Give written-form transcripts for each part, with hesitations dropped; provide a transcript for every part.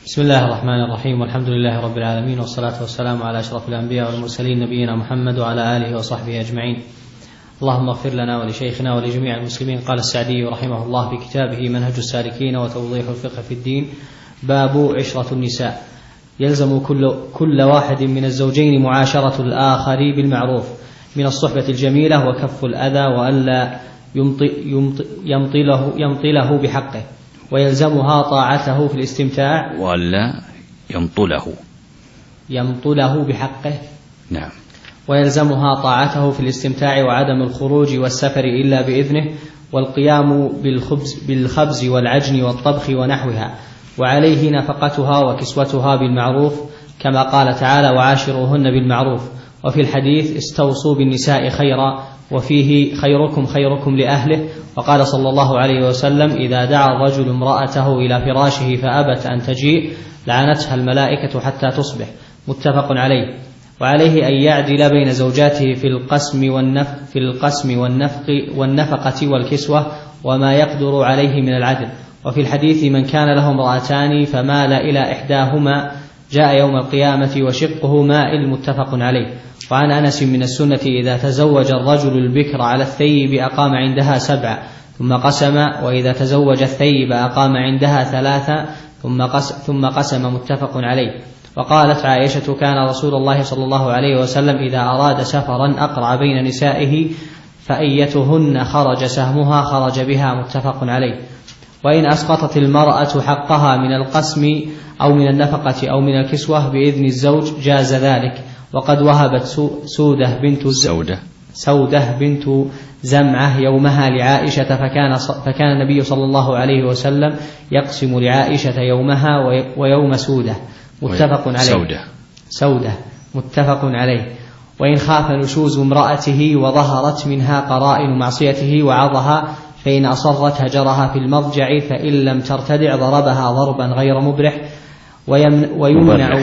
بسم الله الرحمن الرحيم، والحمد لله رب العالمين، والصلاة والسلام على أشرف الأنبياء والمرسلين نبينا محمد وعلى آله وصحبه أجمعين. اللهم اغفر لنا ولشيخنا ولجميع المسلمين. قال السعدي رحمه الله في كتابه منهج السالكين وتوضيح الفقه في الدين: باب عشرة النساء. يلزم كل واحد من الزوجين معاشرة الآخر بالمعروف من الصحبة الجميلة وكف الأذى وألا يمطله بحقه، ويلزمها طاعته في الاستمتاع وألا يمطله بحقه. نعم. ويلزمها طاعته في الاستمتاع وعدم الخروج والسفر إلا بإذنه، والقيام بالخبز والعجن والطبخ ونحوها، وعليه نفقتها وكسوتها بالمعروف، كما قال تعالى: وعاشروهن بالمعروف. وفي الحديث: استوصوا بالنساء خيرا، وفيه: خيركم خيركم لأهله. وقال صلى الله عليه وسلم: إذا دعا الرجل امرأته إلى فراشه فأبت أن تجيء لعنتها الملائكة حتى تصبح. متفق عليه. وعليه أن يعدل بين زوجاته في القسم والنفقة والكسوة وما يقدر عليه من العدل. وفي الحديث: من كان له امرأتان فمال إلى إحداهما جاء يوم القيامة وشقه مائل. متفق عليه. وعن أنس: من السنة إذا تزوج الرجل البكر على الثيب أقام عندها 7 ثم قسم، وإذا تزوج الثيب أقام عندها 3 ثم قسم. متفق عليه. وقالت عائشة: كان رسول الله صلى الله عليه وسلم إذا أراد سفرا أقرع بين نسائه، فأيتهن خرج سهمها خرج بها. متفق عليه. وإن أسقطت المرأة حقها من القسم أو من النفقة أو من الكسوة بإذن الزوج جاز ذلك. وقد وهبت سودة بنت زمعة يومها لعائشة، فكان النبي صلى الله عليه وسلم يقسم لعائشة يومها ويوم سودة. متفق عليه. سودة. متفق عليه. وإن خاف نشوز امرأته وظهرت منها قرائن معصيته وعظها، فإن أصرت هجرها في المضجع، فإن لم ترتدع ضربها ضربا غير مبرح ويمنع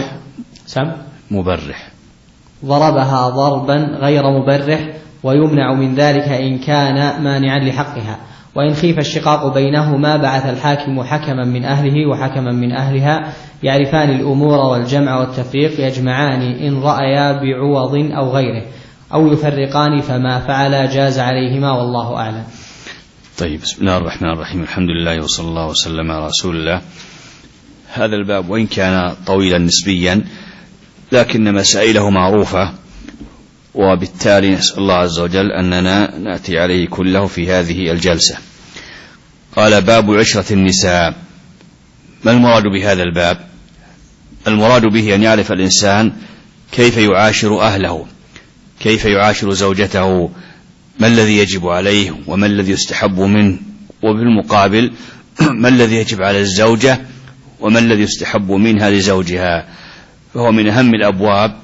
ضربها ضربا غير مبرح ويمنع من ذلك إن كان مانعا لحقها. وإن خيف الشقاق بينهما بعث الحاكم حكما من أهله وحكما من أهلها يعرفان الأمور والجمع والتفريق، يجمعان إن رأيا بعوض أو غيره، أو يفرقان، فما فعل جاز عليهما، والله أعلم. طيب، بسم الله الرحمن الرحيم، الحمد لله وصلى الله وسلم على رسول الله. هذا الباب وإن كان طويلا نسبيا لكن مسائله معروفة، وبالتالي نسأل الله عز وجل أننا نأتي عليه كله في هذه الجلسة. قال: باب عشرة النساء. ما المراد بهذا الباب؟ المراد به أن يعرف الإنسان كيف يعاشر أهله، كيف يعاشر زوجته، ما الذي يجب عليه وما الذي يستحب منه، وبالمقابل ما الذي يجب على الزوجة وما الذي يستحب منها لزوجها. فهو من أهم الأبواب،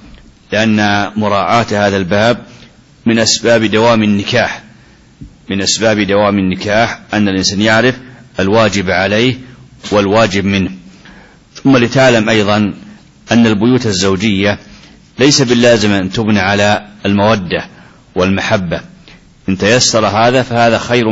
لأن مراعاة هذا الباب من أسباب دوام النكاح. من أسباب دوام النكاح أن الإنسان يعرف الواجب عليه والواجب منه. ثم لتعلم أيضا أن البيوت الزوجية ليس باللازم أن تبنى على المودة والمحبة. إن تيسر هذا فهذا خير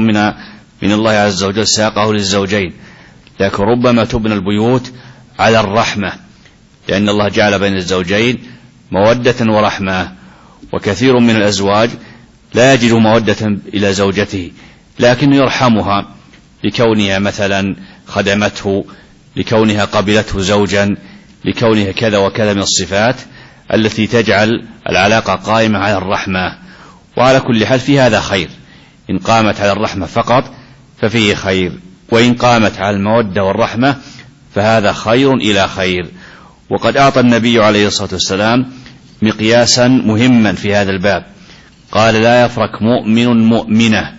من الله عز وجل ساقه للزوجين، لكن ربما تبنى البيوت على الرحمة، لأن الله جعل بين الزوجين مودة ورحمة. وكثير من الأزواج لا يجد مودة إلى زوجته، لكن يرحمها لكونها مثلا خدمته، لكونها قبلته زوجا، لكونها كذا وكذا من الصفات التي تجعل العلاقة قائمة على الرحمة. وعلى كل حال في هذا خير، إن قامت على الرحمة فقط ففيه خير، وإن قامت على المودة والرحمة فهذا خير إلى خير. وقد أعطى النبي عليه الصلاة والسلام مقياسا مهما في هذا الباب. قال: لا يفرق مؤمن مؤمنة.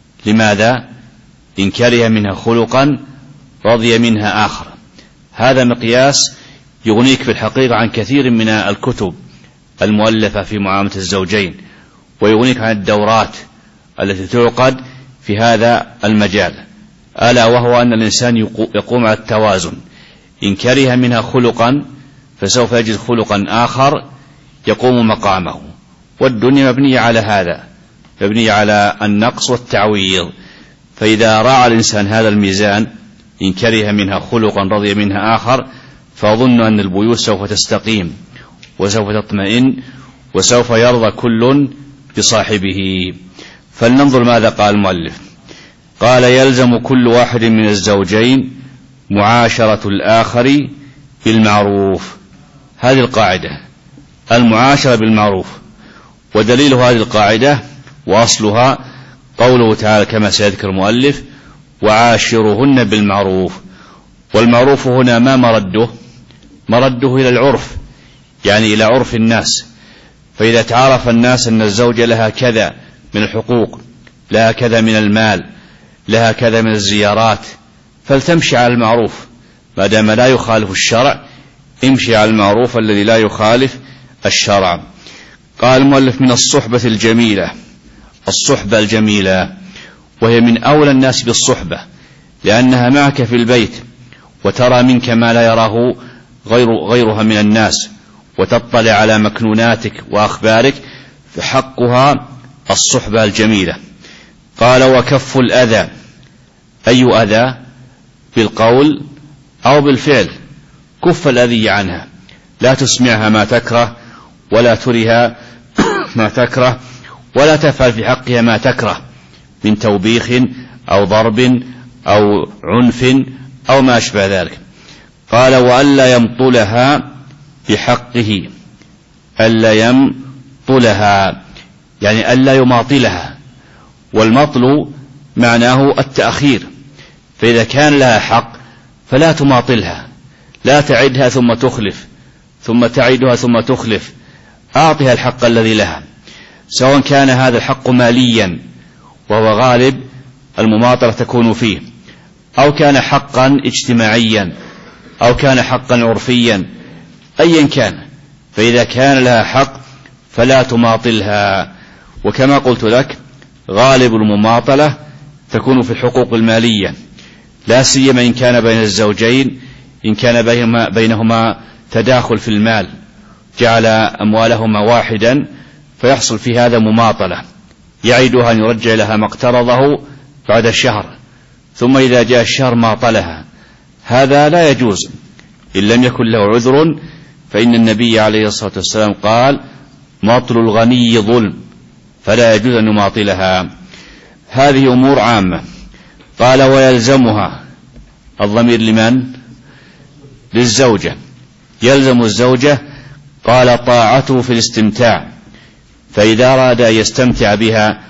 لماذا؟ إن كره منها خلقا رضي منها آخر. هذا مقياس يغنيك في الحقيقة عن كثير من الكتب المؤلفة في معاملة الزوجين، ويغنيك عن الدورات التي تعقد في هذا المجال، ألا وهو أن الإنسان يقوم على التوازن. إن كره منها خلقا فسوف يجد خلقا آخر يقوم مقامه، والدنيا مبنية على هذا، مبنية على النقص والتعويض. فإذا راعى الإنسان هذا الميزان، إن كره منها خلقا رضي منها آخر، فأظن أن البيوت سوف تستقيم وسوف تطمئن وسوف يرضى كل بصاحبه. فلننظر ماذا قال المؤلف. قال: يلزم كل واحد من الزوجين معاشرة الآخر بالمعروف. هذه القاعدة، المعاشرة بالمعروف، ودليل هذه القاعدة وأصلها قوله تعالى كما سيذكر المؤلف: وعاشرهن بالمعروف. والمعروف هنا ما مرده إلى العرف، يعني إلى عرف الناس. فإذا تعرف الناس أن الزوجة لها كذا من الحقوق، لها كذا من المال، لها كذا من الزيارات، فلتمشي على المعروف ما دام لا يخالف الشرع. امشي على المعروف الذي لا يخالف الشرع. قال المؤلف: من الصحبة الجميلة. الصحبة الجميلة وهي من أولى الناس بالصحبة، لأنها معك في البيت وترى منك ما لا يراه غيرها من الناس، وتطلع على مكنوناتك وأخبارك، فحقها الصحبة الجميلة. قال: وكف الأذى. أي أذى؟ بالقول أو بالفعل. كف الأذى عنها، لا تسمعها ما تكره، ولا تريها ما تكره، ولا تفعل في حقها ما تكره من توبيخ أو ضرب أو عنف أو ما أشبه ذلك. قال: وألا يمطلها بحقه. ألا يمطلها يعني ألا يماطلها، والمطل معناه التأخير. فإذا كان لها حق فلا تماطلها، لا تعدها ثم تخلف، ثم تعدها ثم تخلف. أعطها الحق الذي لها، سواء كان هذا الحق ماليا وهو غالب المماطلة تكون فيه، أو كان حقا اجتماعيا، أو كان حقا عرفيا، أيا كان. فإذا كان لها حق فلا تماطلها. وكما قلت لك، غالب المماطلة تكون في الحقوق المالية، لا سيما إن كان بين الزوجين، إن كان بينهما تداخل في المال، جعل أموالهما واحدا، فيحصل في هذا مماطلة، يعيدها أن يرجع لها ما اقترضه بعد شهر، ثم إذا جاء الشهر ماطلها. هذا لا يجوز إن لم يكن له عذر، فإن النبي عليه الصلاة والسلام قال: ماطل الغني ظلم، فلا يجوز أن يماطلها. هذه أمور عامة. قال: ويلزمها. الضمير لمن؟ للزوجة. يلزم الزوجة. قال: طاعته في الاستمتاع، فإذا أراد أن يستمتع بها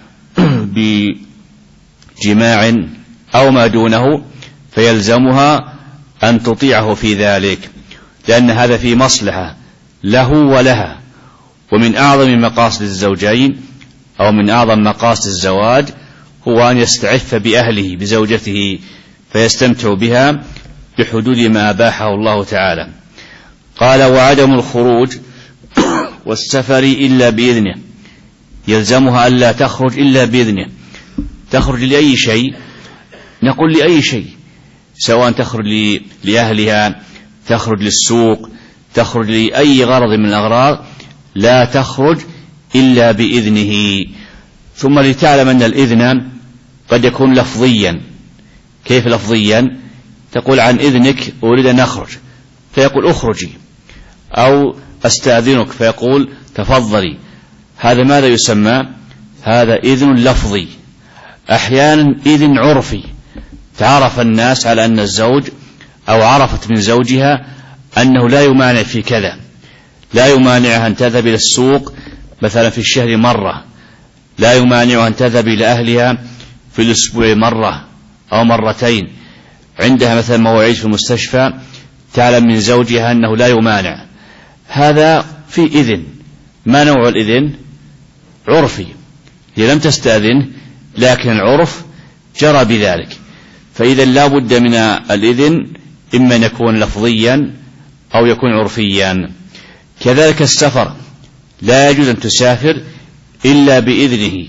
بجماع أو ما دونه فيلزمها أن تطيعه في ذلك، لأن هذا في مصلحة له ولها. ومن أعظم مقاصد الزوجين أو من أعظم مقاصد الزواج هو أن يستعف بأهله بزوجته، فيستمتع بها بحدود ما أباحه الله تعالى. قال: وعدم الخروج والسفر إلا بإذنه. يلزمها ألا تخرج إلا بإذنه. تخرج لأي شيء؟ نقول لأي شيء، سواء تخرج لأهلها، تخرج للسوق، تخرج لأي غرض من الأغراض، لا تخرج إلا بإذنه. ثم لتعلم أن الإذن قد يكون لفظيا. كيف لفظيا؟ تقول: عن إذنك أريد أن أخرج، فيقول: أخرجي. أو أستأذنك، فيقول: تفضلي. هذا ماذا يسمى؟ هذا إذن لفظي. أحيانا إذن عرفي، تعرف الناس على أن الزوج أو عرفت من زوجها أنه لا يمانع في كذا، لا يمانعها أن تذهب إلى السوق مثلا في الشهر مرة، لا يمانعها أن تذهب إلى أهلها في الأسبوع مرة أو مرتين. عندها مثلا مواعيد في المستشفى، تعلم من زوجها أنه لا يمانع. هذا في إذن. ما نوع الإذن؟ عرفي. هي لم تستأذن، لكن العرف جرى بذلك. فإذا لا بد من الإذن، إما أن يكون لفظيا أو يكون عرفيا. كذلك السفر، لا يجوز أن تسافر إلا بإذنه.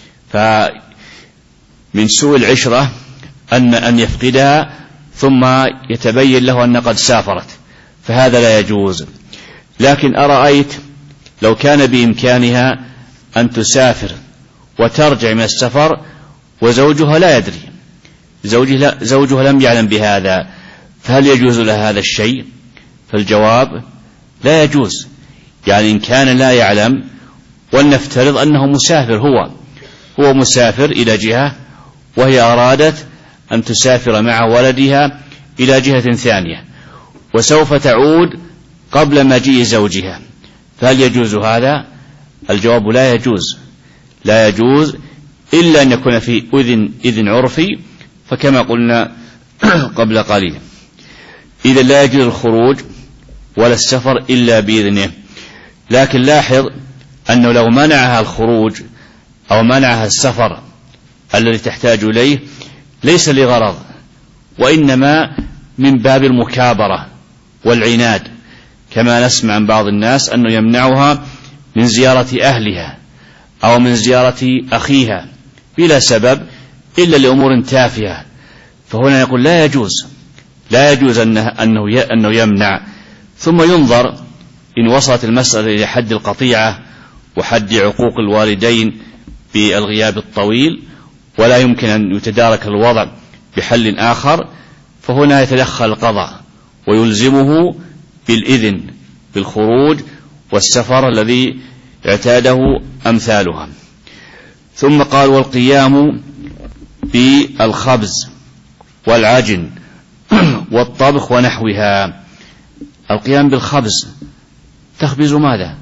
فمن سوء العشرة أن يفقدها ثم يتبين له أن قد سافرت، فهذا لا يجوز. لكن أرأيت لو كان بإمكانها أن تسافر وترجع من السفر وزوجها لا يدري، زوجها لم يعلم بهذا، فهل يجوز لها هذا الشيء؟ فالجواب لا يجوز. يعني إن كان لا يعلم، ولنفترض أنه مسافر، هو مسافر إلى جهة، وهي أرادت أن تسافر مع ولدها إلى جهة ثانية، وسوف تعود قبل مجيء زوجها، فهل يجوز هذا؟ الجواب لا يجوز إلا أن يكون في إذن عرفي، فكما قلنا قبل قليل. إذا لا يجوز الخروج ولا السفر إلا بإذنه. لكن لاحظ أنه لو منعها الخروج أو منعها السفر الذي تحتاج إليه ليس لغرض، وإنما من باب المكابرة والعناد، كما نسمع عن بعض الناس أنه يمنعها من زيارة أهلها أو من زيارة أخيها بلا سبب إلا لأمور تافهة، فهنا يقول لا يجوز أنه يمنع. ثم ينظر إن وصلت المسألة إلى حد القطيعة وحد عقوق الوالدين بالغياب الطويل ولا يمكن أن يتدارك الوضع بحل آخر، فهنا يتدخل القضاء ويلزمه بالإذن بالخروج والسفر الذي اعتاده أمثالها. ثم قال: والقيام بالخبز والعجن والطبخ ونحوها. القيام بالخبز، تخبز ماذا؟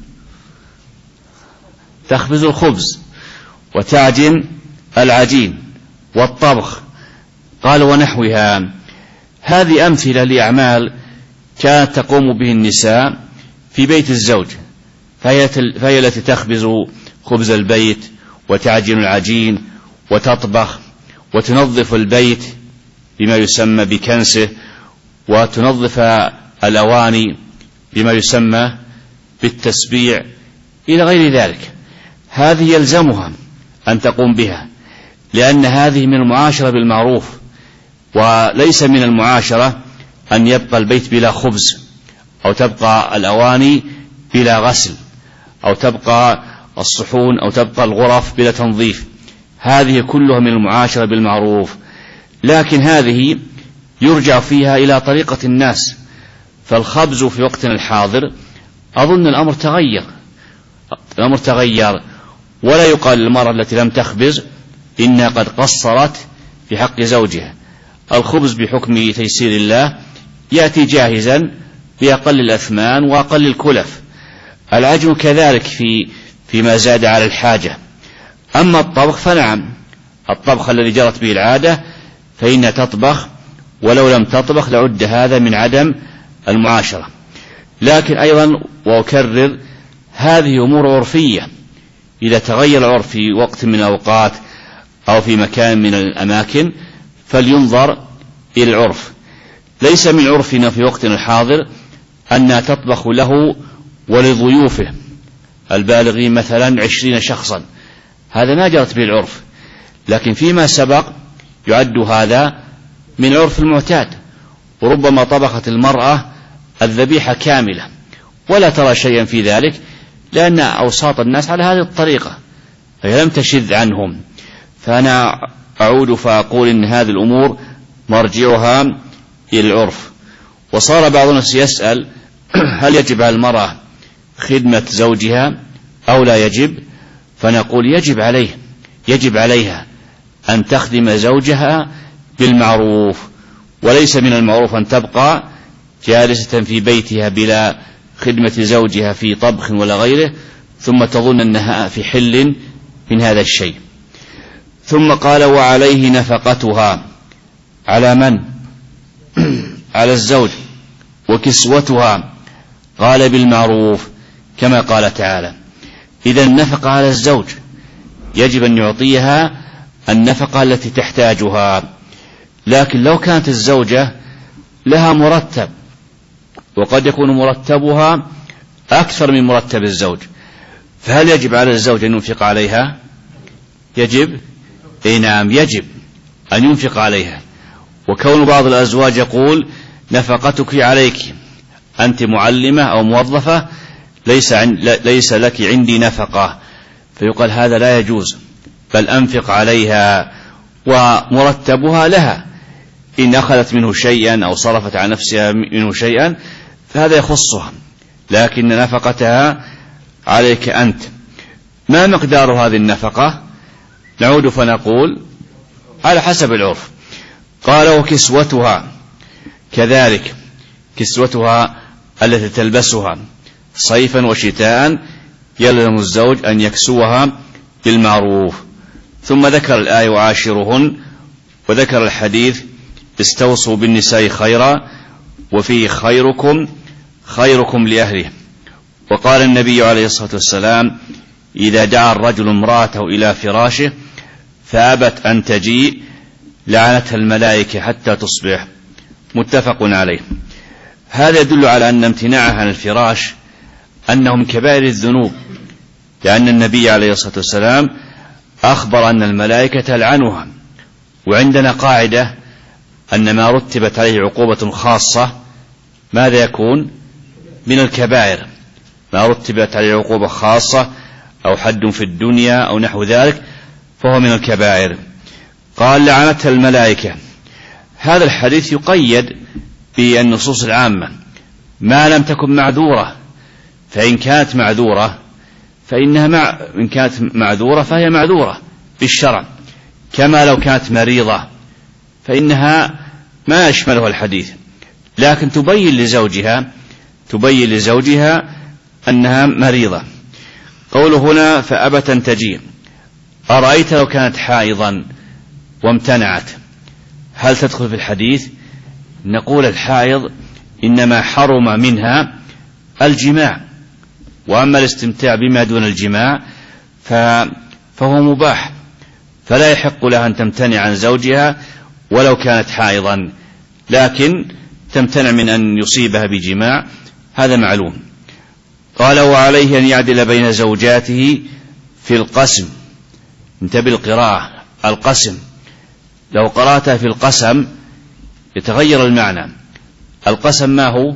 تخبز الخبز، وتعجن العجين، والطبخ. قال: ونحوها. هذه أمثلة لأعمال كانت تقوم به النساء في بيت الزوج، فهي التي تخبز خبز البيت وتعجن العجين وتطبخ وتنظف البيت بما يسمى بكنسه، وتنظف الأواني بما يسمى بالتسبيع إلى غير ذلك. هذه يلزمها أن تقوم بها، لأن هذه من المعاشرة بالمعروف، وليس من المعاشرة أن يبقى البيت بلا خبز، أو تبقى الأواني بلا غسل، أو تبقى الصحون أو تبقى الغرف بلا تنظيف. هذه كلها من المعاشرة بالمعروف، لكن هذه يرجع فيها إلى طريقة الناس. فالخبز في وقتنا الحاضر أظن الأمر تغير، ولا يقال للمرأة التي لم تخبز إنها قد قصرت في حق زوجها. الخبز بحكم تيسير الله يأتي جاهزا بأقل الأثمان وأقل الكلف. العجن كذلك فيما زاد على الحاجة. أما الطبخ فنعم، الطبخ الذي جرت به العادة فإنها تطبخ، ولو لم تطبخ لعد هذا من عدم المعاشرة. لكن أيضا وأكرر، هذه أمور عرفية، إذا تغير العرف في وقت من الأوقات أو في مكان من الأماكن فلينظر إلى العرف. ليس من عرفنا في وقتنا الحاضر أنها تطبخ له ولضيوفه البالغين مثلا 20 شخصا، هذا ما جرت به العرف، لكن فيما سبق يعد هذا من عرف المعتاد. وربما طبخت المرأة الذبيحة كاملة ولا ترى شيئا في ذلك، لأن أوساط الناس على هذه الطريقة فهي لم تشذ عنهم. فأنا أعود فأقول إن هذه الأمور مرجعها إلى العرف. وصار بعض الناس يسأل: هل يجب على المرأة خدمة زوجها أو لا يجب؟ فنقول يجب عليها أن تخدم زوجها بالمعروف، وليس من المعروف أن تبقى جالسة في بيتها بلا خدمة زوجها في طبخ ولا غيره ثم تظن أنها في حل من هذا الشيء. ثم قال: وعليه نفقتها. على من؟ على الزوج. وكسوتها قال: بالمعروف، كما قال تعالى. إذا النفقة على الزوج يجب أن يعطيها النفقة التي تحتاجها. لكن لو كانت الزوجة لها مرتب، وقد يكون مرتبها أكثر من مرتب الزوج، فهل يجب على الزوج أن ينفق عليها؟ يجب؟ نعم، يجب أن ينفق عليها. وكون بعض الأزواج يقول: نفقتك عليك، أنت معلمة أو موظفة، ليس لك عندي نفقة، فيقال هذا لا يجوز، بل أنفق عليها ومرتبها لها. إن أخذت منه شيئا أو صرفت على نفسها منه شيئا فهذا يخصها، لكن نفقتها عليك أنت. ما مقدار هذه النفقة؟ نعود فنقول على حسب العرف. قال وكسوتها كذلك، كسوتها التي تلبسها صيفا وشتاء يلزم الزوج أن يكسوها بالمعروف. ثم ذكر الآية وعاشرهن، وذكر الحديث استوصوا بالنساء خيرا، وفيه خيركم لأهله. وقال النبي عليه الصلاة والسلام إذا دعا الرجل امرأته إلى فراشه فأبت أن تجيء لعنتها الملائكة حتى تصبح، متفق عليه. هذا يدل على أن امتناعها عن الفراش أنه من كبائر الذنوب، لأن النبي عليه الصلاة والسلام أخبر أن الملائكة تلعنها. وعندنا قاعدة أن ما رتبت عليه عقوبة خاصة ماذا يكون؟ من الكبائر. ما رتبت عليه عقوبة خاصة أو حد في الدنيا أو نحو ذلك فهو من الكبائر. قال لعنتها الملائكة. هذا الحديث يقيد بالنصوص العامة ما لم تكن معذورة، فإن كانت معذورة إن كانت معذورة فهي معذورة بالشرع، كما لو كانت مريضة فإنها ما يشملها الحديث، لكن تبين لزوجها أنها مريضة. قوله هنا فأبت أن تجيء، أرأيت لو كانت حائضا وامتنعت هل تدخل في الحديث؟ نقول الحائض إنما حرم منها الجماع، وأما الاستمتاع بما دون الجماع فهو مباح، فلا يحق لها أن تمتنع عن زوجها ولو كانت حائضا، لكن تمتنع من أن يصيبها بجماع، هذا معلوم. قال وعليه أن يعدل بين زوجاته في القسم. انتبه القراءة، القسم. لو قرأتها في القسم يتغير المعنى. القسم ما هو؟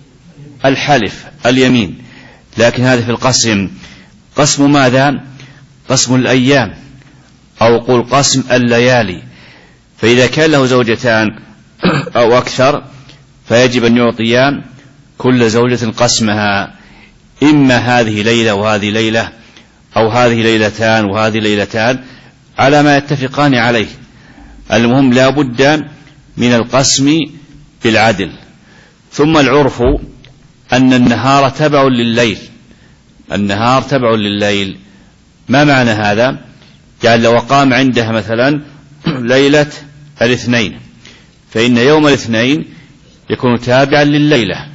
الحلف، اليمين، لكن هذا في القسم. قسم ماذا؟ قسم الأيام، أو قل قسم الليالي. فإذا كان له زوجتان أو أكثر فيجب أن يعطيان كل زوجة قسمها، إما هذه ليلة وهذه ليلة، أو هذه ليلتان وهذه ليلتان، على ما يتفقان عليه. المهم لا بد من القسم بالعدل. ثم العرف أن النهار تبع لليل، النهار تبع لليل. ما معنى هذا؟ يعني لو قام عندها مثلا ليلة الاثنين فإن يوم الاثنين يكون تابعا لليلة،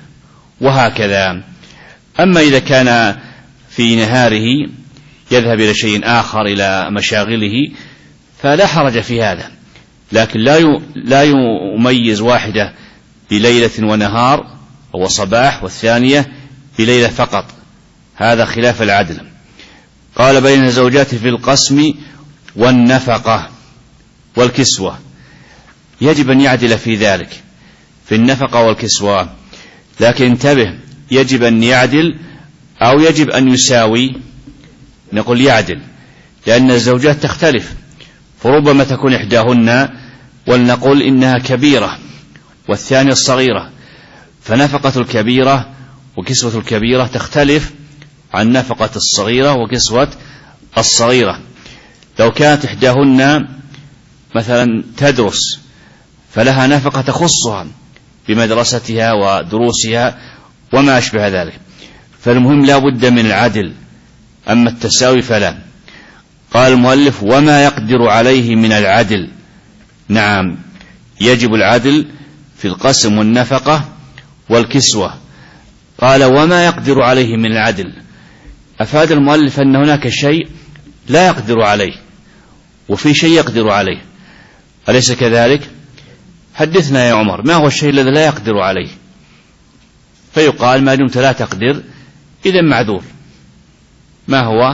وهكذا. أما إذا كان في نهاره يذهب إلى شيء آخر، إلى مشاغله، فلا حرج في هذا، لكن لا يميز واحدة بليلة ونهار أو صباح والثانية بليلة فقط، هذا خلاف العدل. قال بين زوجاته في القسم والنفقة والكسوة، يجب أن يعدل في ذلك، في النفقة والكسوة، لكن انتبه، يجب أن يعدل أو يجب أن يساوي؟ نقول يعدل، لأن الزوجات تختلف، فربما تكون إحداهن ولنقول إنها كبيرة والثانية الصغيرة، فنفقة الكبيرة وكسوة الكبيرة تختلف عن نفقة الصغيرة وكسوة الصغيرة. لو كانت إحداهن مثلا تدرس فلها نفقة تخصها بمدرستها ودروسها وما أشبه ذلك، فالمهم لا بد من العدل، أما التساوي فلا. قال المؤلف وما يقدر عليه من العدل. نعم، يجب العدل في القسم والنفقة والكسوة. قال وما يقدر عليه من العدل، أفاد المؤلف أن هناك شيء لا يقدر عليه وفي شيء يقدر عليه، أليس كذلك؟ حدثنا يا عمر، ما هو الشيء الذي لا يقدر عليه؟ فيقال ما دمت لا تقدر إذا معذور. ما هو؟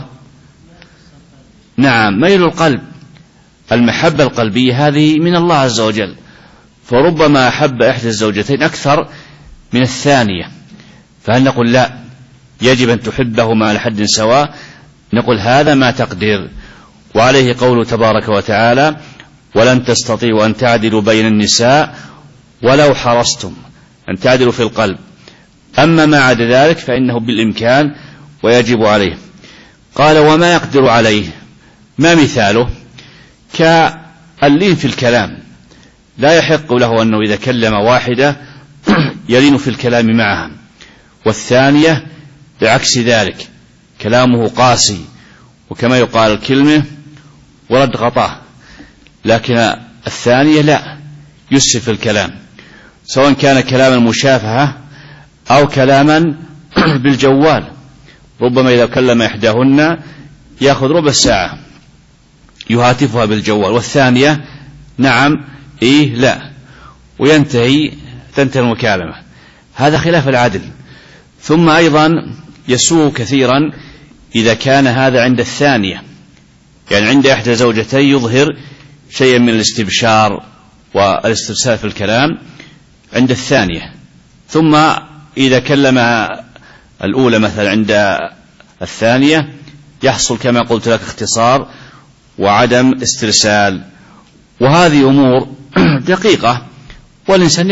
نعم، ميل القلب، المحبة القلبية هذه من الله عز وجل، فربما أحب إحدى الزوجتين أكثر من الثانية، فهل نقول لا يجب أن تحبهما على حد سواء؟ نقول هذا ما تقدر. وعليه قوله تبارك وتعالى ولن تستطيعوا أن تعدلوا بين النساء ولو حرصتم، أن تعدلوا في القلب. أما ما عدا ذلك فإنه بالإمكان ويجب عليه. قال وما يقدر عليه، ما مثاله؟ كاللين في الكلام، لا يحق له أنه إذا كلم واحدة يلين في الكلام معها، والثانية بعكس ذلك كلامه قاسي، وكما يقال الكلمة ورد غطاه، لكن الثانية لا، يسف الكلام، سواء كان كلاما مشافهة أو كلاما بالجوال. ربما إذا كلم إحداهن يأخذ ربع ساعة يهاتفها بالجوال، والثانية نعم إيه لا، وتنتهي المكالمة. هذا خلاف العدل. ثم أيضا يسوء كثيرا إذا كان هذا عند الثانية، يعني عند إحدى زوجتي يظهر شيئا من الاستبشار والاسترسال في الكلام عند الثانية، ثم إذا كلم الأولى مثلا عند الثانية يحصل كما قلت لك اختصار وعدم استرسال. وهذه أمور دقيقة والإنسان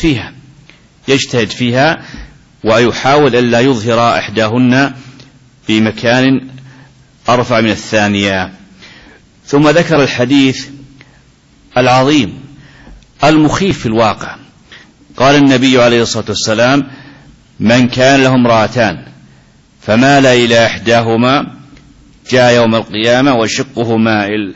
يجتهد فيها ويحاول ألا يظهر إحداهن في مكان أرفع من الثانية. ثم ذكر الحديث العظيم المخيف في الواقع. قال النبي عليه الصلاة والسلام: من كان له امرأتان فمال إلى إحداهما جاء يوم القيامة وشقه مائل.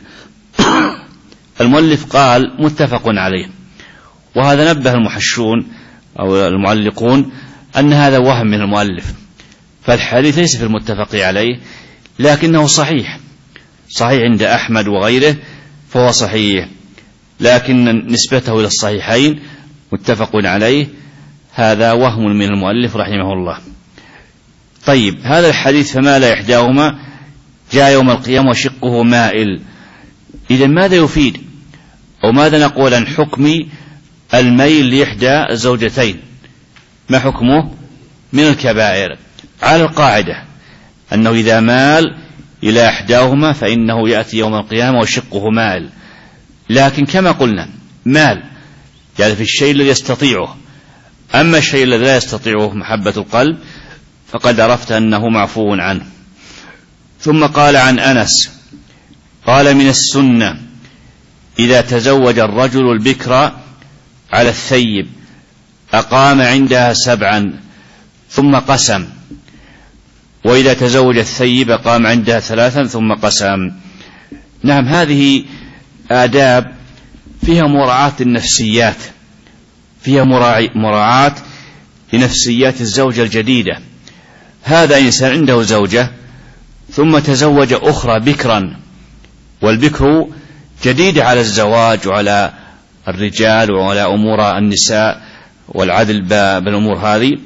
المؤلف قال متفق عليه، وهذا نبه المحشون أو المعلقون أن هذا وهم من المؤلف، فالحديث ليس في المتفق عليه، لكنه صحيح عند أحمد وغيره، فهو صحيح، لكن نسبته إلى الصحيحين متفق عليه، هذا وهم من المؤلف رحمه الله. طيب، هذا الحديث فمال إحداهما جاء يوم القيامة وشقه مائل، إذا ماذا يفيد؟ أو ماذا نقول عن حكم الميل لإحدى الزوجتين؟ ما حكمه؟ من الكبائر، على القاعدة أنه إذا مال إلى إحداهما فإنه يأتي يوم القيامة وشقه مائل. لكن كما قلنا مال يعني في الشيء الذي يستطيعه، أما الشيء الذي لا يستطيعه محبة القلب فقد عرفت أنه معفو عنه. ثم قال عن أنس قال: من السنة إذا تزوج الرجل البكر على الثيب أقام عندها 7 ثم قسم، وإذا تزوج الثيب أقام عندها 3 ثم قسم. نعم، هذه آداب فيها مراعاة النفسيات، فيها مراعاة لنفسيات الزوجة الجديدة. هذا إنسان عنده زوجة ثم تزوج أخرى بكرا، والبكر جديد على الزواج وعلى الرجال وعلى أمور النساء والعدل بالأمور هذه،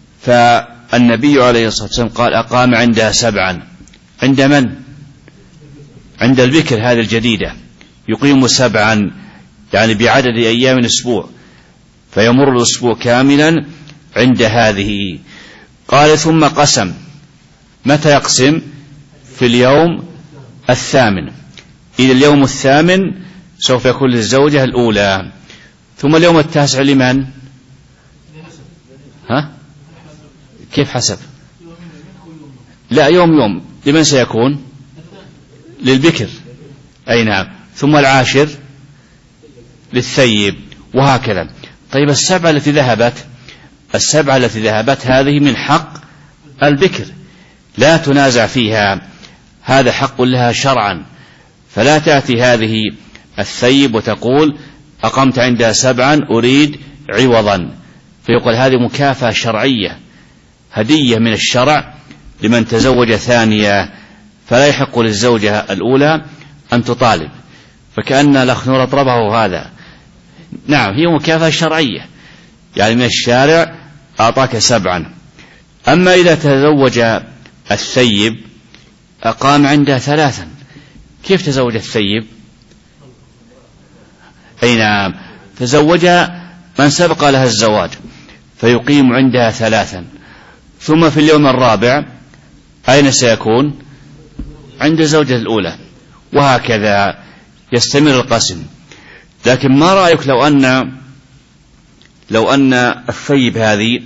فالنبي عليه الصلاة والسلام قال أقام عندها 7. عند من؟ عند البكر هذه الجديدة، يقيم 7 يعني بعدد أيام الأسبوع، فيمر الأسبوع كاملا عند هذه. قال ثم قسم. متى يقسم؟ في اليوم 8. إذا اليوم 8 سوف يكون للزوجة الأولى. ثم اليوم 9 لمن؟ كيف حسب؟ لا، يوم لمن سيكون؟ للبكر، أي نعم. ثم 10 للثيب، وهكذا. طيب، السبعة التي ذهبت هذه من حق البكر لا تنازع فيها، هذا حق لها شرعا، فلا تأتي هذه الثيب وتقول أقمت عندها 7 أريد عوضا، فيقول هذه مكافأة شرعية، هدية من الشرع لمن تزوج ثانية، فلا يحق للزوجة الأولى أن تطالب، فكأن الأخ نور طلبه هذا. نعم، هي مكافأة شرعية، يعني من الشارع أعطاك 7. أما إذا تزوج الثيب أقام عندها 3، كيف تزوج الثيب؟ أي نعم، تزوج من سبق لها الزواج فيقيم عندها 3. ثم في اليوم 4 أين سيكون؟ عند الزوجة الأولى، وهكذا يستمر القسم. لكن ما رأيك لو أن الثيب هذه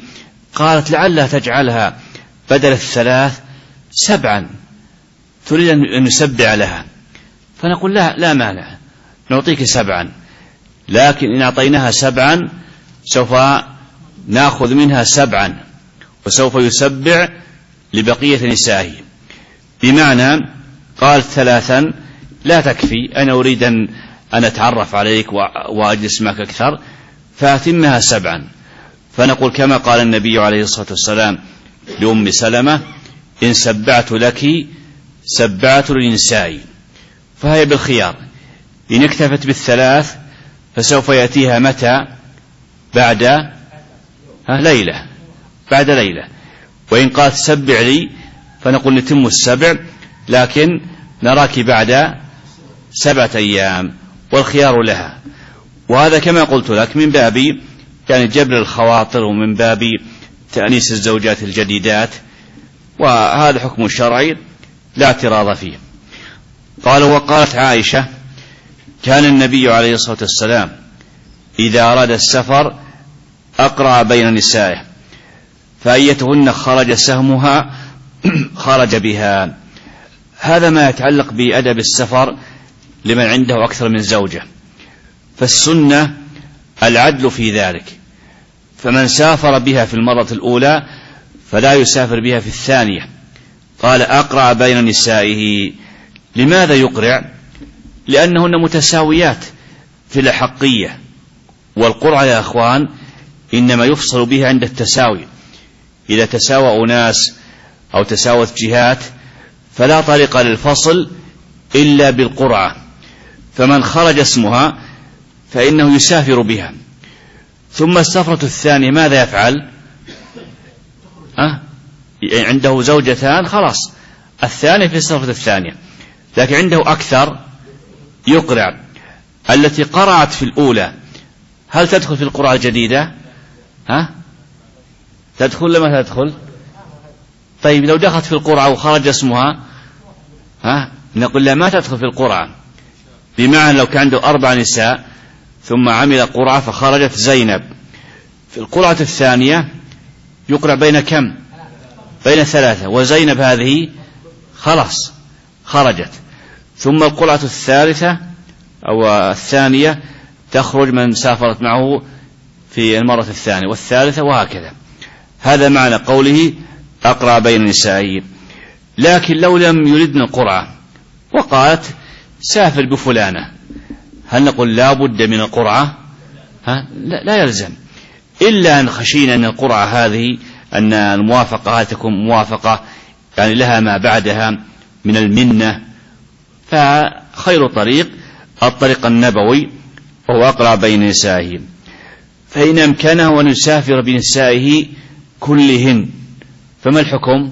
قالت لعلها تجعلها بدل 3 7، تريد أن نسبع لها، فنقول لا مانع، نعطيك 7، لكن إن أعطيناها 7 سوف نأخذ منها 7 وسوف يسبع لبقية نسائه. بمعنى قال 3 لا تكفي، أنا أريد أن أتعرف عليك وأجلس معك أكثر، فأتمها 7. فنقول كما قال النبي عليه الصلاة والسلام لأم سلمة: إن سبعت لك سبعت لنسائي. فهي بالخيار، إن اكتفت بال3 فسوف يأتيها متى؟ بعد ليلة، بعد ليلة. وإن قالت سبع لي فنقول نتم 7، لكن نراك بعد 7 أيام، والخيار لها. وهذا كما قلت لك من باب يعني جبر الخواطر، ومن باب تأنيس الزوجات الجديدات، وهذا حكم شرعي لا اعتراض فيه. قال: وقالت عائشة: كان النبي عليه الصلاة والسلام إذا أراد السفر أقرأ بين نسائه، فأيتهن خرج سهمها خرج بها. هذا ما يتعلق بأدب السفر لمن عنده أكثر من زوجة، فالسنة العدل في ذلك، فمن سافر بها في المرة الأولى فلا يسافر بها في الثانية. قال: أقرأ بين نسائه. لماذا يقرع؟ لأنهن متساويات في الأحقية، والقرعة يا أخوان إنما يفصل بها عند التساوي. إذا تساوى أناس أو تساوت جهات فلا طريق للفصل إلا بالقرعة، فمن خرج اسمها فإنه يسافر بها. ثم السفرة الثانية ماذا يفعل؟ عنده زوجتان خلاص، الثانية في السفرة الثانية، لكن عنده أكثر يقرع. التي قرعت في الأولى هل تدخل في القرعة الجديدة؟ تدخل لما تدخل؟ طيب لو دخلت في القرعة وخرج اسمها نقول لا، ما تدخل في القرعة. بمعنى لو كان عنده 4 نساء ثم عمل قرعة فخرجت زينب، في القرعة الثانية يقرع بين كم؟ بين 3، وزينب هذه خلاص خرجت. ثم القرعة الثالثة أو الثانية تخرج من سافرت معه في المرة الثانية والثالثة، وهكذا. هذا معنى قوله أقرأ بين نسائه. لكن لو لم يردن القرعة وقالت سافر بفلانة، هل نقول لا بد من القرعة؟ لا يلزم، إلا أن خشينا أن القرعة هذه أن الموافقة تكون موافقة يعني لها ما بعدها من المنة، فخير طريق الطريق النبوي وهو أقرأ بين نسائه. فإن أمكنه أن يسافر بنسائه كلهن فما الحكم؟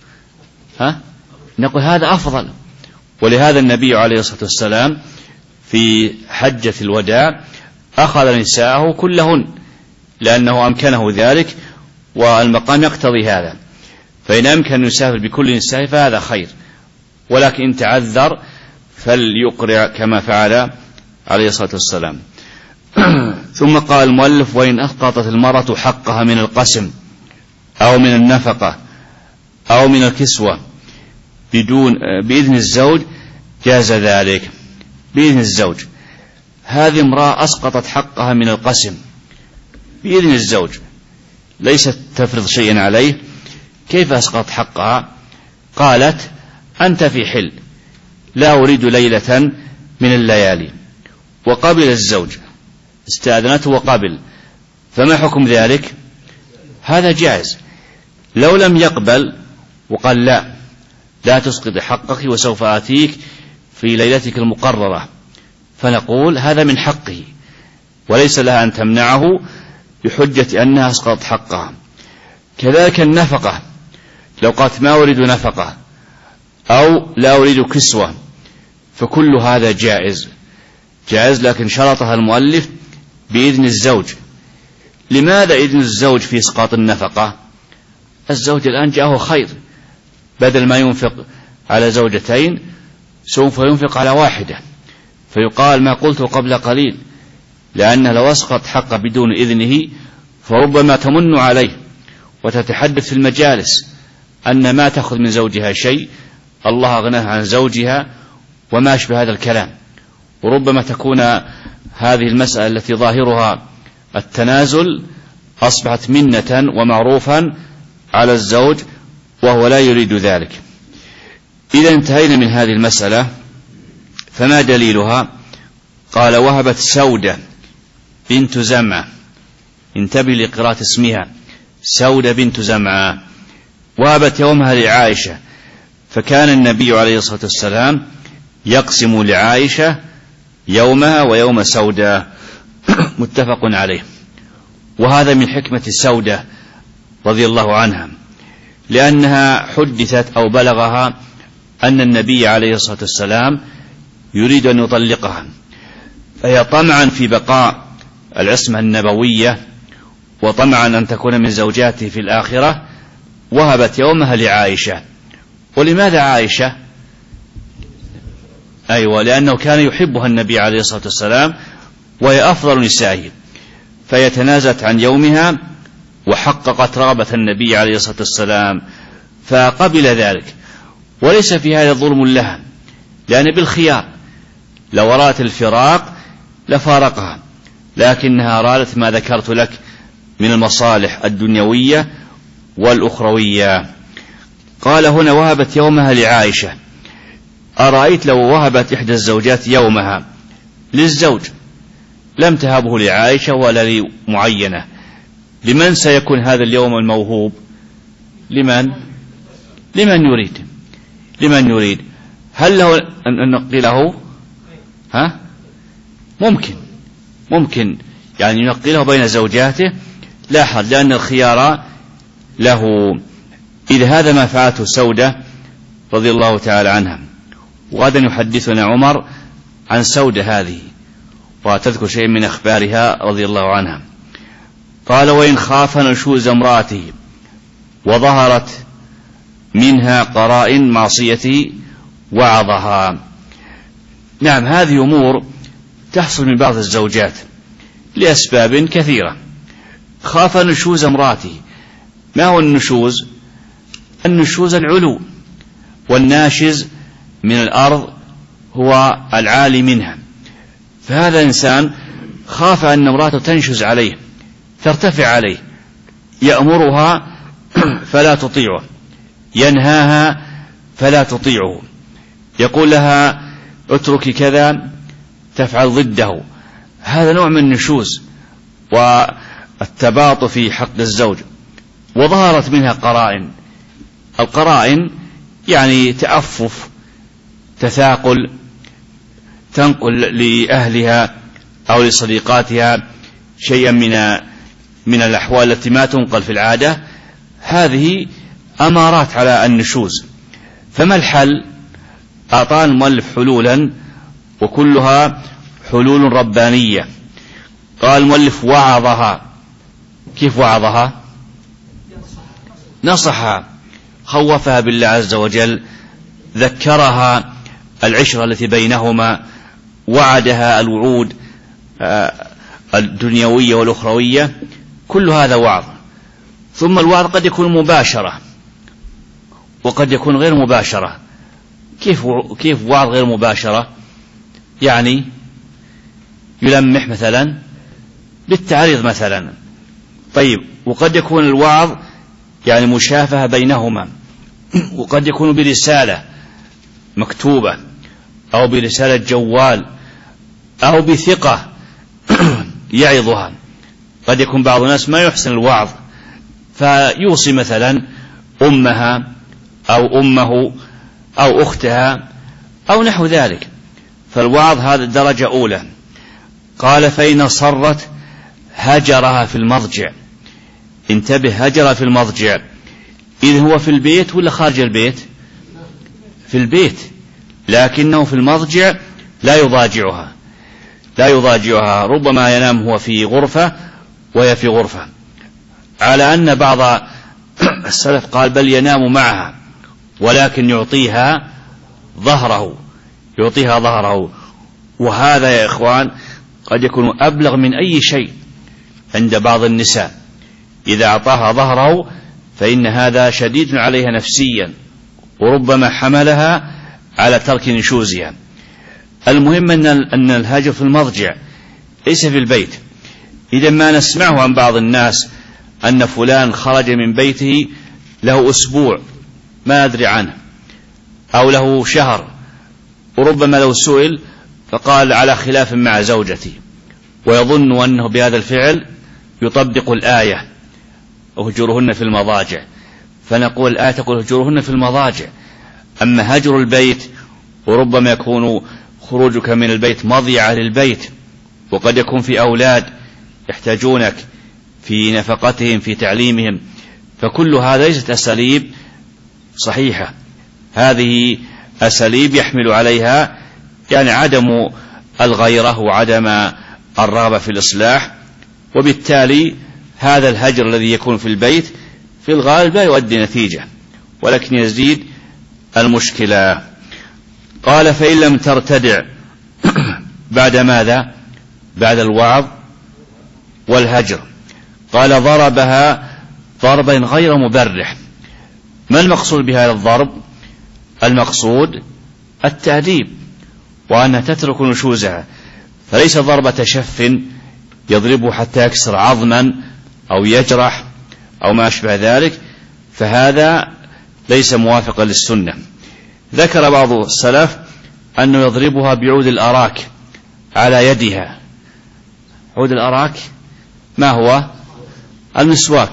نقول هذا أفضل. ولهذا النبي عليه الصلاة والسلام في حجة الوداع أخذ نساءه كلهن، لأنه أمكنه ذلك والمقام يقتضي هذا. فإن أمكن أن يسافر بكل نسائه فهذا خير، ولكن إن تعذر فليقرع كما فعل عليه الصلاة والسلام. ثم قال المؤلف: وإن أسقطت المرأة حقها من القسم أو من النفقة أو من الكسوة بإذن الزوج جاز ذلك. بإذن الزوج، هذه امرأة أسقطت حقها من القسم بإذن الزوج، ليست تفرض شيئا عليه. كيف أسقطت حقها؟ قالت: أنت في حل، لا أريد ليلة من الليالي، وقبل الزوج، استأذنته وقبل، فما حكم ذلك؟ هذا جائز. لو لم يقبل وقال لا تسقط حقك وسوف آتيك في ليلتك المقررة، فنقول هذا من حقه وليس لها أن تمنعه بحجة أنها أسقطت حقها. كذلك النفقة، لو قالت ما أريد نفقة أو لا أريد كسوة فكل هذا جائز، لكن شرطها المؤلف بإذن الزوج. لماذا إذن الزوج في إسقاط النفقة؟ الزوج الآن جاءه خير، بدل ما ينفق على زوجتين سوف ينفق على واحدة، فيقال ما قلت قبل قليل، لأنه لو أسقط حقه بدون إذنه فربما تمن عليه وتتحدث في المجالس أن ما تأخذ من زوجها شيء، الله أغناها عن زوجها وما أشبه هذا الكلام. وربما تكون هذه المسألة التي ظاهرها التنازل أصبحت منة ومعروفا على الزوج وهو لا يريد ذلك. إذا انتهينا من هذه المسألة، فما دليلها؟ قال: وهبت سودة بنت زمعة، انتبه لقراءة اسمها، سودة بنت زمعة، وهبت يومها لعائشة، فكان النبي عليه الصلاة والسلام يقسم لعائشة يومها ويوم سودة. متفق عليه. وهذا من حكمة سودة رضي الله عنها، لأنها حدثت أو بلغها أن النبي عليه الصلاة والسلام يريد أن يطلقها، فهي طمعا في بقاء العصمة النبوية وطمعا أن تكون من زوجاته في الآخرة، وهبت يومها لعائشة. ولماذا عائشة؟ أيوة، لأنه كان يحبها النبي عليه الصلاة والسلام وهي أفضل نسائه، فيتنازلت عن يومها وحققت رغبة النبي عليه الصلاة والسلام فقبل ذلك. وليس في هذا ظلم لها، لأن بالخيار لو أرادت الفراق لفارقها، لكنها أرادت ما ذكرت لك من المصالح الدنيوية والأخروية. قال هنا: وهبت يومها لعائشة. أرأيت لو وهبت إحدى الزوجات يومها للزوج لم تهبه لعائشة ولا لمعينة، لمن سيكون هذا اليوم الموهوب؟ لمن يريد. هل له أن نقله؟ ممكن يعني ينقله بين زوجاته، لا حرج، لأن الخيار له. إذا هذا ما فعلته سودة رضي الله تعالى عنها. وغدا يحدثنا عمر عن سودة هذه وتذكر شيء من أخبارها رضي الله عنها. قال: وإن خاف نشوز امرأته وظهرت منها قرائن معصيته وعظها. نعم، هذه أمور تحصل من بعض الزوجات لأسباب كثيرة. خاف نشوز امرأته. ما هو النشوز؟ النشوز العلو، والناشز من الأرض هو العالي منها. فهذا الإنسان خاف أن امرأته تنشز عليه، ترتفع عليه، يأمرها فلا تطيعه، ينهاها فلا تطيعه، يقول لها اتركي كذا تفعل ضده. هذا نوع من النشوز والتباطؤ في حق الزوج. وظهرت منها قرائن. القرائن يعني تأفف، تثاقل، تنقل لأهلها أو لصديقاتها شيئا من الأحوال التي ما تنقل في العادة. هذه أمارات على النشوز. فما الحل؟ أعطانا المؤلف حلولا وكلها حلول ربانية. قال المؤلف: وعظها. كيف وعظها؟ نصحها، خوفها بالله عز وجل، ذكرها العشرة التي بينهما، وعدها الوعود الدنيوية والأخروية. كل هذا وعظ. ثم الوعظ قد يكون مباشرة وقد يكون غير مباشرة. كيف وعظ غير مباشرة؟ يعني يلمح مثلا بالتعريض مثلا. طيب، وقد يكون الوعظ يعني مشافهة بينهما، وقد يكون برسالة مكتوبة أو برسالة جوال أو بثقة يعظها. قد يكون بعض الناس ما يحسن الوعظ فيوصي مثلا أمها أو أمه أو أختها أو نحو ذلك. فالوعظ هذا درجة أولى. قال: فإن صرت هجرها في المضجع. انتبه، هجر في المضجع. إذ هو في البيت ولا خارج البيت؟ في البيت، لكنه في المضجع لا يضاجعها. ربما ينام هو في غرفة وهي في غرفة، على أن بعض السلف قال بل ينام معها، ولكن يعطيها ظهره. وهذا يا إخوان قد يكون أبلغ من أي شيء عند بعض النساء. إذا أعطاها ظهره فإن هذا شديد عليها نفسيا، وربما حملها على ترك نشوزها. المهم أن الهجر في المضجع ليس في البيت. إذا ما نسمعه عن بعض الناس أن فلان خرج من بيته له أسبوع ما أدري عنه، أو له شهر، وربما لو سئل فقال على خلاف مع زوجتي، ويظن أنه بهذا الفعل يطبق الآية اهجرهن في المضاجع. فنقول الآية تقول اهجرهن في المضاجع، أما هجر البيت وربما يكون خروجك من البيت مضيعة للبيت، وقد يكون في أولاد يحتاجونك في نفقتهم في تعليمهم، فكل هذا ليست أساليب صحيحة. هذه أساليب يحمل عليها يعني عدم الغيرة وعدم الرغبة في الإصلاح، وبالتالي هذا الهجر الذي يكون في البيت في الغالب لا يؤدي نتيجة ولكن يزيد المشكلة. قال فإن لم ترتدع بعد ماذا؟ بعد الوعظ والهجر. قال ضربها ضربا غير مبرح. ما المقصود بهذا الضرب؟ المقصود التأديب، وأنها تترك نشوزها، فليس ضربة شف يضربه حتى يكسر عظما أو يجرح أو ما أشبه ذلك، فهذا ليس موافقا للسنة. ذكر بعض السلف أنه يضربها بعود الأراك على يدها. عود الأراك ما هو؟ المسواك.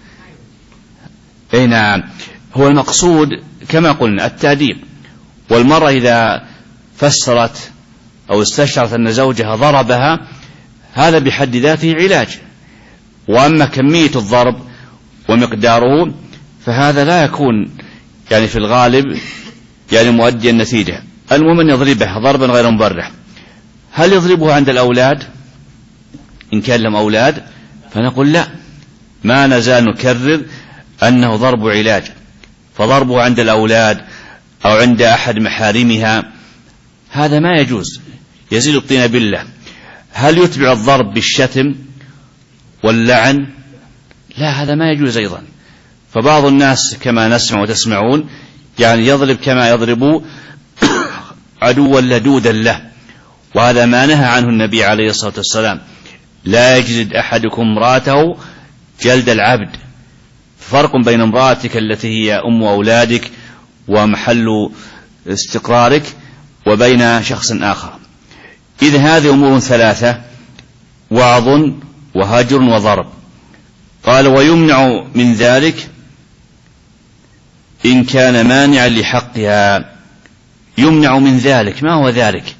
أي نعم، هو المقصود كما قلنا التأديب. والمرأة إذا فسرت أو استشعرت أن زوجها ضربها هذا بحد ذاته علاج، وأما كمية الضرب ومقداره فهذا لا يكون يعني في الغالب يعني مؤدي النتيجة. المهم أن يضربها ضربا غير مبرح. هل يضربها عند الأولاد؟ إن كان لهم أولاد فنقول لا، ما نزال نكرر أنه ضرب علاج. فضربه عند الأولاد أو عند أحد محارمها هذا ما يجوز، يزيد الطين بالله. هل يتبع الضرب بالشتم واللعن؟ لا، هذا ما يجوز أيضا. فبعض الناس كما نسمع وتسمعون يعني يضرب كما يضرب عدوا لدودا له، وهذا ما نهى عنه النبي عليه الصلاة والسلام: لا يجلد أحدكم امرأته جلد العبد. فرق بين امرأتك التي هي أم أولادك ومحل استقرارك وبين شخص آخر. إذ هذه أمور ثلاثة: وعظ وهجر وضرب. قال ويمنع من ذلك إن كان مانعا لحقها. يمنع من ذلك، ما هو ذلك؟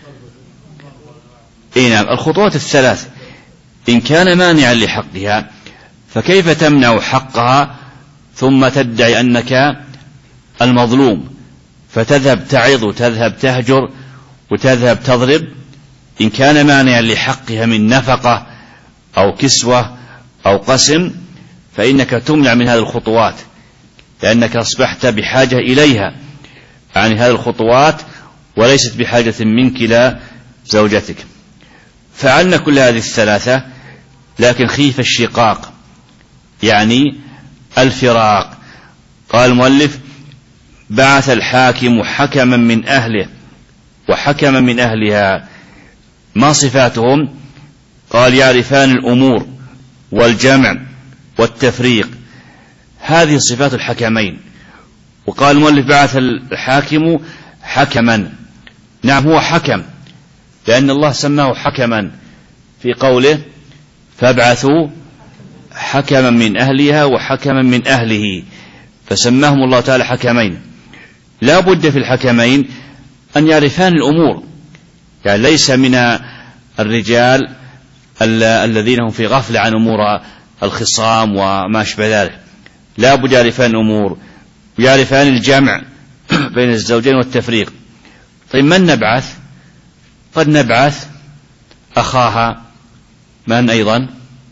نعم، الخطوات الثلاث. إن كان مانعا لحقها، فكيف تمنع حقها ثم تدعي أنك المظلوم، فتذهب تعظ وتذهب تهجر وتذهب تضرب؟ إن كان مانعا لحقها من نفقة أو كسوة أو قسم فإنك تمنع من هذه الخطوات، لأنك أصبحت بحاجة إليها عن هذه الخطوات وليست بحاجة منك إلى زوجتك. فعلنا كل هذه الثلاثة، لكن خيف الشقاق يعني الفراق. قال المؤلف: بعث الحاكم حكما من أهله وحكما من أهلها. ما صفاتهم؟ قال: يعرفان الأمور والجمع والتفريق. هذه صفات الحكمين. وقال المؤلف: بعث الحاكم حكما. نعم، هو حكم، لأن الله سماه حكما في قوله: فابعثوا حكما من أهلها وحكما من أهله، فسماهم الله تعالى حكمين. لا بد في الحكمين أن يعرفان الأمور، يعني ليس من الرجال الذين هم في غفلة عن أمور الخصام وما أشبه ذلك. لا بد يعرفان الأمور ويعرفان الجمع بين الزوجين والتفريق. طيب من نبعث؟ قد نبعث أخاها، من أيضا؟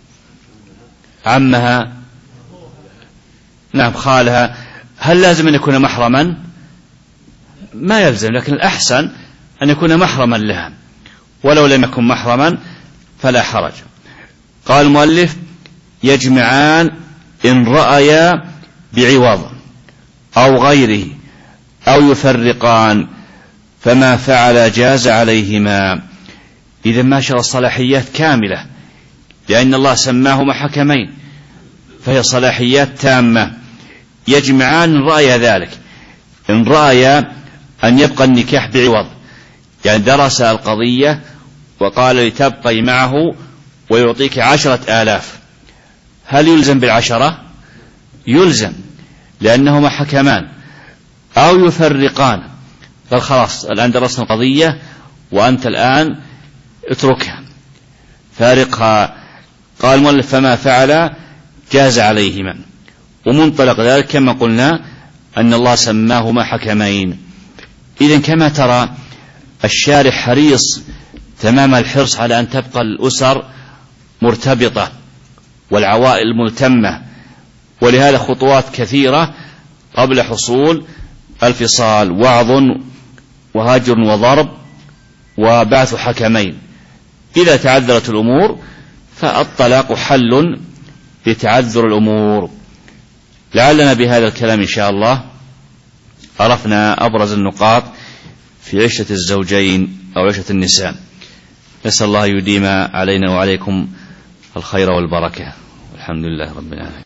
عمها، نعم خالها. هل لازم أن يكون محرما؟ ما يلزم، لكن الأحسن أن يكون محرما لها، ولو لم يكن محرما فلا حرج. قال المؤلف: يجمعان إن رأيا بعوض أو غيره أو يفرقان فما فعل جاز عليهما. إذا ما شاء الصلاحيات كاملة، لأن الله سماهما حكمين، فهي صلاحيات تامة يجمعان رأي ذلك. إن رأي أن يبقى النكاح بعوض، يعني درس القضية وقال لتبقي معه ويعطيك 10,000، هل يلزم ب10؟ يلزم، لأنهما حكمان. أو يفرقان، قال خلاص الآن درسنا القضية وأنت الآن اتركها فارقها. قال المؤلف فما فعل جاز عليهما. ومنطلق ذلك كما قلنا أن الله سماهما حكمين. إذن كما ترى الشارع حريص تمام الحرص على أن تبقى الأسر مرتبطة والعوائل ملتمة، ولهذا خطوات كثيرة قبل حصول الفصال: وعظ وهجر وضرب وبعث حكمين. إذا تعذرت الأمور فالطلاق حل لتعذر الأمور. لعلنا بهذا الكلام إن شاء الله عرفنا أبرز النقاط في عشة الزوجين أو عشة النساء. نسأل الله يديم علينا وعليكم الخير والبركة، والحمد لله رب العالمين.